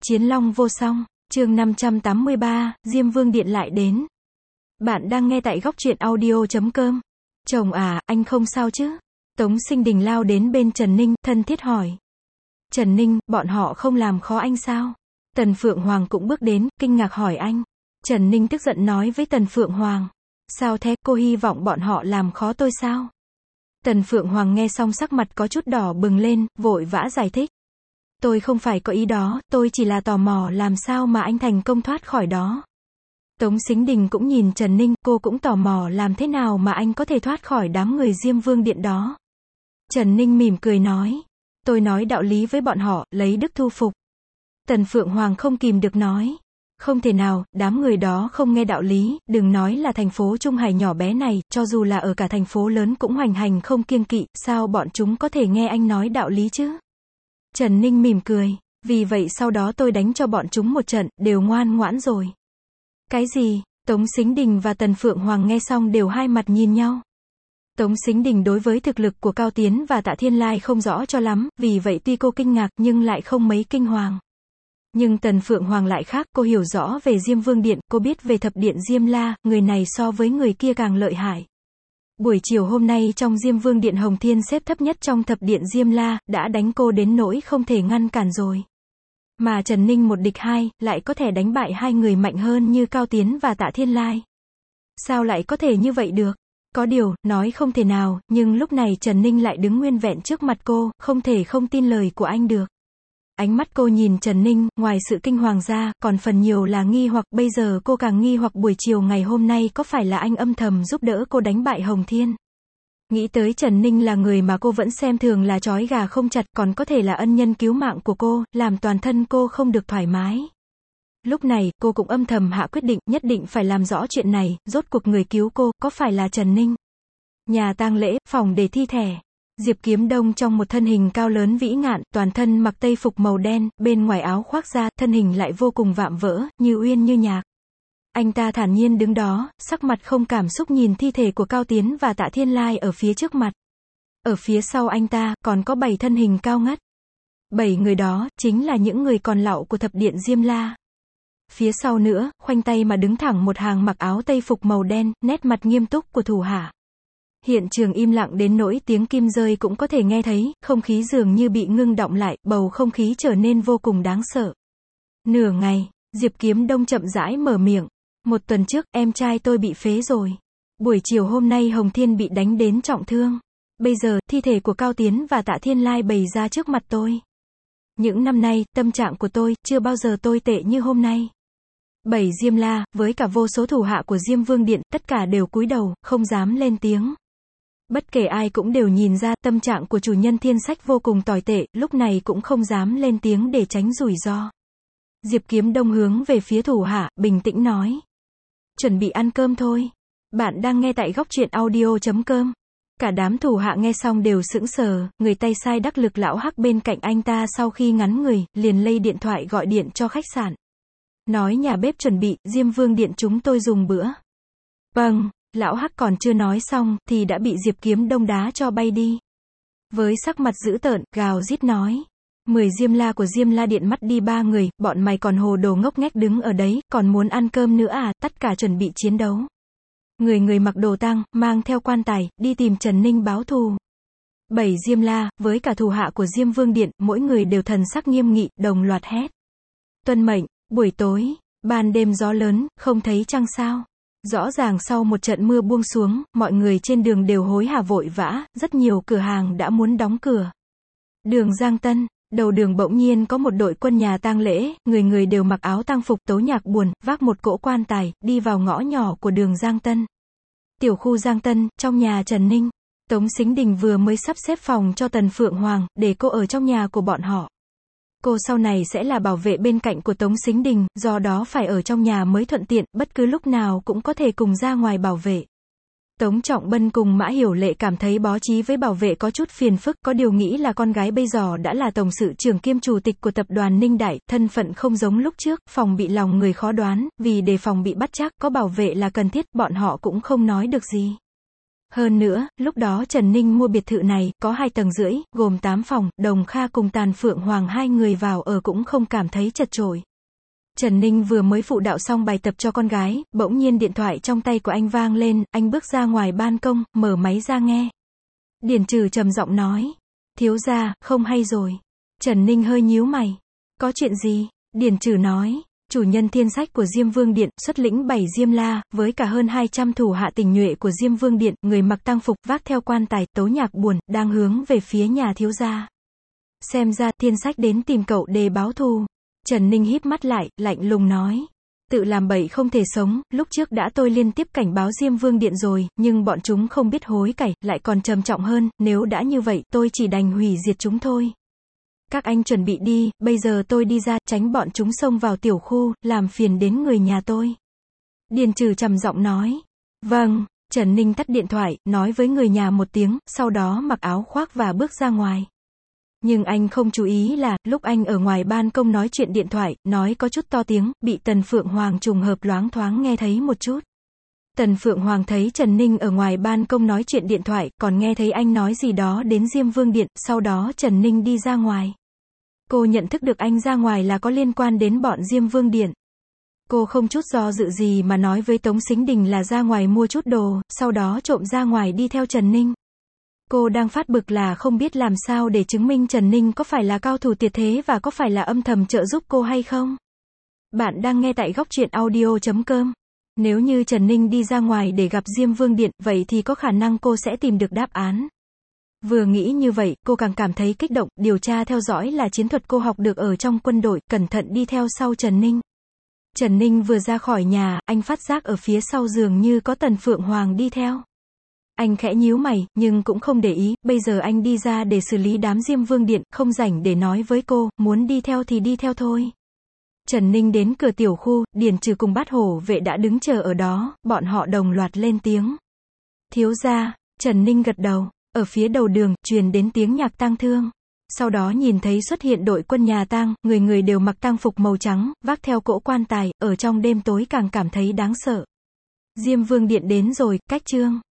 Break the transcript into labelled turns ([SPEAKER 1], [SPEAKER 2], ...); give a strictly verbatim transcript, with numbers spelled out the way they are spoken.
[SPEAKER 1] Chiến Long vô song, chương năm trăm tám mươi ba, Diêm Vương Điện lại đến. Bạn đang nghe tại góc truyện audio chấm com. Chồng à, anh không sao chứ? Tống Sinh Đình lao đến bên Trần Ninh, thân thiết hỏi. Trần Ninh, bọn họ không làm khó anh sao? Tần Phượng Hoàng cũng bước đến, kinh ngạc hỏi anh. Trần Ninh tức giận nói với Tần Phượng Hoàng. Sao thế, cô hy vọng bọn họ làm khó tôi sao? Tần Phượng Hoàng nghe xong sắc mặt có chút đỏ bừng lên, vội vã giải thích. Tôi không phải có ý đó, tôi chỉ là tò mò làm sao mà anh thành công thoát khỏi đó. Tống Sính Đình cũng nhìn Trần Ninh, cô cũng tò mò làm thế nào mà anh có thể thoát khỏi đám người Diêm Vương Điện đó. Trần Ninh mỉm cười nói. Tôi nói đạo lý với bọn họ, lấy đức thu phục. Tần Phượng Hoàng không kìm được nói. Không thể nào, đám người đó không nghe đạo lý, đừng nói là thành phố Trung Hải nhỏ bé này, cho dù là ở cả thành phố lớn cũng hoành hành không kiêng kỵ, sao bọn chúng có thể nghe anh nói đạo lý chứ? Trần Ninh mỉm cười, vì vậy sau đó tôi đánh cho bọn chúng một trận, đều ngoan ngoãn rồi. Cái gì? Tống Sính Đình và Tần Phượng Hoàng nghe xong đều hai mặt nhìn nhau. Tống Sính Đình đối với thực lực của Cao Tiến và Tạ Thiên Lai không rõ cho lắm, vì vậy tuy cô kinh ngạc nhưng lại không mấy kinh hoàng. Nhưng Tần Phượng Hoàng lại khác, cô hiểu rõ về Diêm Vương Điện, cô biết về thập điện Diêm La, người này so với người kia càng lợi hại. Buổi chiều hôm nay trong Diêm Vương Điện Hồng Thiên xếp thấp nhất trong thập điện Diêm La, đã đánh cô đến nỗi không thể ngăn cản rồi. Mà Trần Ninh một địch hai, lại có thể đánh bại hai người mạnh hơn như Cao Tiến và Tạ Thiên Lai. Sao lại có thể như vậy được? Có điều, nói không thể nào, nhưng lúc này Trần Ninh lại đứng nguyên vẹn trước mặt cô, không thể không tin lời của anh được. Ánh mắt cô nhìn Trần Ninh, ngoài sự kinh hoàng ra, còn phần nhiều là nghi hoặc, bây giờ cô càng nghi hoặc buổi chiều ngày hôm nay có phải là anh âm thầm giúp đỡ cô đánh bại Hồng Thiên. Nghĩ tới Trần Ninh là người mà cô vẫn xem thường là trói gà không chặt, còn có thể là ân nhân cứu mạng của cô, làm toàn thân cô không được thoải mái. Lúc này, cô cũng âm thầm hạ quyết định, nhất định phải làm rõ chuyện này, rốt cuộc người cứu cô, có phải là Trần Ninh? Nhà tang lễ, phòng để thi thể. Diệp Kiếm Đông trong một thân hình cao lớn vĩ ngạn, toàn thân mặc tây phục màu đen, bên ngoài áo khoác ra, thân hình lại vô cùng vạm vỡ, như uyên như nhạc. Anh ta thản nhiên đứng đó, sắc mặt không cảm xúc nhìn thi thể của Cao Tiến và Tạ Thiên Lai ở phía trước mặt. Ở phía sau anh ta, còn có bảy thân hình cao ngất. Bảy người đó, chính là những người còn lạo của thập điện Diêm La. Phía sau nữa, khoanh tay mà đứng thẳng một hàng mặc áo tây phục màu đen, nét mặt nghiêm túc của thủ hạ. Hiện trường im lặng đến nỗi tiếng kim rơi cũng có thể nghe thấy, không khí dường như bị ngưng đọng lại, bầu không khí trở nên vô cùng đáng sợ. Nửa ngày, Diệp Kiếm Đông chậm rãi mở miệng. Một tuần trước, em trai tôi bị phế rồi. Buổi chiều hôm nay Hồng Thiên bị đánh đến trọng thương. Bây giờ, thi thể của Cao Tiến và Tạ Thiên Lai bày ra trước mặt tôi. Những năm nay, tâm trạng của tôi, chưa bao giờ tồi tệ như hôm nay. Bảy Diêm La, với cả vô số thủ hạ của Diêm Vương Điện, tất cả đều cúi đầu, không dám lên tiếng. Bất kể ai cũng đều nhìn ra, tâm trạng của chủ nhân Thiên Sách vô cùng tồi tệ, lúc này cũng không dám lên tiếng để tránh rủi ro. Diệp Kiếm Đông hướng về phía thủ hạ, bình tĩnh nói. Chuẩn bị ăn cơm thôi. Bạn đang nghe tại góc truyện audio chấm com. Cả đám thủ hạ nghe xong đều sững sờ, người tay sai đắc lực lão Hắc bên cạnh anh ta sau khi ngắn người, liền lây điện thoại gọi điện cho khách sạn. Nói nhà bếp chuẩn bị, Diêm Vương Điện chúng tôi dùng bữa. Vâng. Lão Hắc còn chưa nói xong, thì đã bị Diệp Kiếm Đông đá cho bay đi. Với sắc mặt dữ tợn, gào rít nói. Mười Diêm La của Diêm La Điện mắt đi ba người, bọn mày còn hồ đồ ngốc nghếch đứng ở đấy, còn muốn ăn cơm nữa à, tất cả chuẩn bị chiến đấu. Người người mặc đồ tang, mang theo quan tài, đi tìm Trần Ninh báo thù. Bảy Diêm La, với cả thủ hạ của Diêm Vương Điện, mỗi người đều thần sắc nghiêm nghị, đồng loạt hét. Tuân mệnh, buổi tối, ban đêm gió lớn, không thấy trăng sao. Rõ ràng sau một trận mưa buông xuống, mọi người trên đường đều hối hả vội vã, rất nhiều cửa hàng đã muốn đóng cửa. Đường Giang Tân, đầu đường bỗng nhiên có một đội quân nhà tang lễ, người người đều mặc áo tang phục tấu nhạc buồn, vác một cỗ quan tài, đi vào ngõ nhỏ của đường Giang Tân. Tiểu khu Giang Tân, trong nhà Trần Ninh, Tống Sính Đình vừa mới sắp xếp phòng cho Tần Phượng Hoàng, để cô ở trong nhà của bọn họ. Cô sau này sẽ là bảo vệ bên cạnh của Tống Sính Đình, do đó phải ở trong nhà mới thuận tiện, bất cứ lúc nào cũng có thể cùng ra ngoài bảo vệ. Tống Trọng Bân cùng Mã Hiểu Lệ cảm thấy bó trí với bảo vệ có chút phiền phức, có điều nghĩ là con gái bây giờ đã là tổng sự trưởng kiêm chủ tịch của tập đoàn Ninh Đại, thân phận không giống lúc trước, phòng bị lòng người khó đoán, vì đề phòng bị bắt chắc, có bảo vệ là cần thiết, bọn họ cũng không nói được gì. Hơn nữa, lúc đó Trần Ninh mua biệt thự này, có hai tầng rưỡi, gồm tám phòng, Đồng Kha cùng Tàn Phượng Hoàng hai người vào ở cũng không cảm thấy chật chội. Trần Ninh vừa mới phụ đạo xong bài tập cho con gái, bỗng nhiên điện thoại trong tay của anh vang lên, anh bước ra ngoài ban công, mở máy ra nghe. Điền Trừ trầm giọng nói, thiếu gia, không hay rồi. Trần Ninh hơi nhíu mày. Có chuyện gì? Điền Trừ nói, chủ nhân thiên sách của Diêm Vương Điện, xuất lĩnh bảy Diêm La, với cả hơn hai trăm thủ hạ tình nhuệ của Diêm Vương Điện, người mặc tang phục, vác theo quan tài, tấu nhạc buồn, đang hướng về phía nhà thiếu gia. Xem ra, thiên sách đến tìm cậu để báo thù. Trần Ninh híp mắt lại, lạnh lùng nói. Tự làm bậy không thể sống, lúc trước đã tôi liên tiếp cảnh báo Diêm Vương Điện rồi, nhưng bọn chúng không biết hối cải, lại còn trầm trọng hơn, nếu đã như vậy, tôi chỉ đành hủy diệt chúng thôi. Các anh chuẩn bị đi, bây giờ tôi đi ra, tránh bọn chúng xông vào tiểu khu, làm phiền đến người nhà tôi. Điền Trừ trầm giọng nói. Vâng, Trần Ninh tắt điện thoại, nói với người nhà một tiếng, sau đó mặc áo khoác và bước ra ngoài. Nhưng anh không chú ý là, lúc anh ở ngoài ban công nói chuyện điện thoại, nói có chút to tiếng, bị Tần Phượng Hoàng trùng hợp loáng thoáng nghe thấy một chút. Tần Phượng Hoàng thấy Trần Ninh ở ngoài ban công nói chuyện điện thoại, còn nghe thấy anh nói gì đó đến Diêm Vương Điện, sau đó Trần Ninh đi ra ngoài. Cô nhận thức được anh ra ngoài là có liên quan đến bọn Diêm Vương Điện. Cô không chút do dự gì mà nói với Tống Sính Đình là ra ngoài mua chút đồ, sau đó trộm ra ngoài đi theo Trần Ninh. Cô đang phát bực là không biết làm sao để chứng minh Trần Ninh có phải là cao thủ tuyệt thế và có phải là âm thầm trợ giúp cô hay không. Bạn đang nghe tại góc truyện audio chấm com. Nếu như Trần Ninh đi ra ngoài để gặp Diêm Vương Điện, vậy thì có khả năng cô sẽ tìm được đáp án. Vừa nghĩ như vậy, cô càng cảm thấy kích động, điều tra theo dõi là chiến thuật cô học được ở trong quân đội, cẩn thận đi theo sau Trần Ninh. Trần Ninh vừa ra khỏi nhà, anh phát giác ở phía sau dường như có Tần Phượng Hoàng đi theo. Anh khẽ nhíu mày, nhưng cũng không để ý, bây giờ anh đi ra để xử lý đám Diêm Vương Điện, không rảnh để nói với cô, muốn đi theo thì đi theo thôi. Trần Ninh đến cửa tiểu khu, Điền Trừ cùng Bát Hổ vệ đã đứng chờ ở đó, bọn họ đồng loạt lên tiếng. Thiếu gia, Trần Ninh gật đầu, ở phía đầu đường, truyền đến tiếng nhạc tang thương. Sau đó nhìn thấy xuất hiện đội quân nhà tang, người người đều mặc tang phục màu trắng, vác theo cỗ quan tài, ở trong đêm tối càng cảm thấy đáng sợ. Diêm Vương Điện đến rồi, cách chương.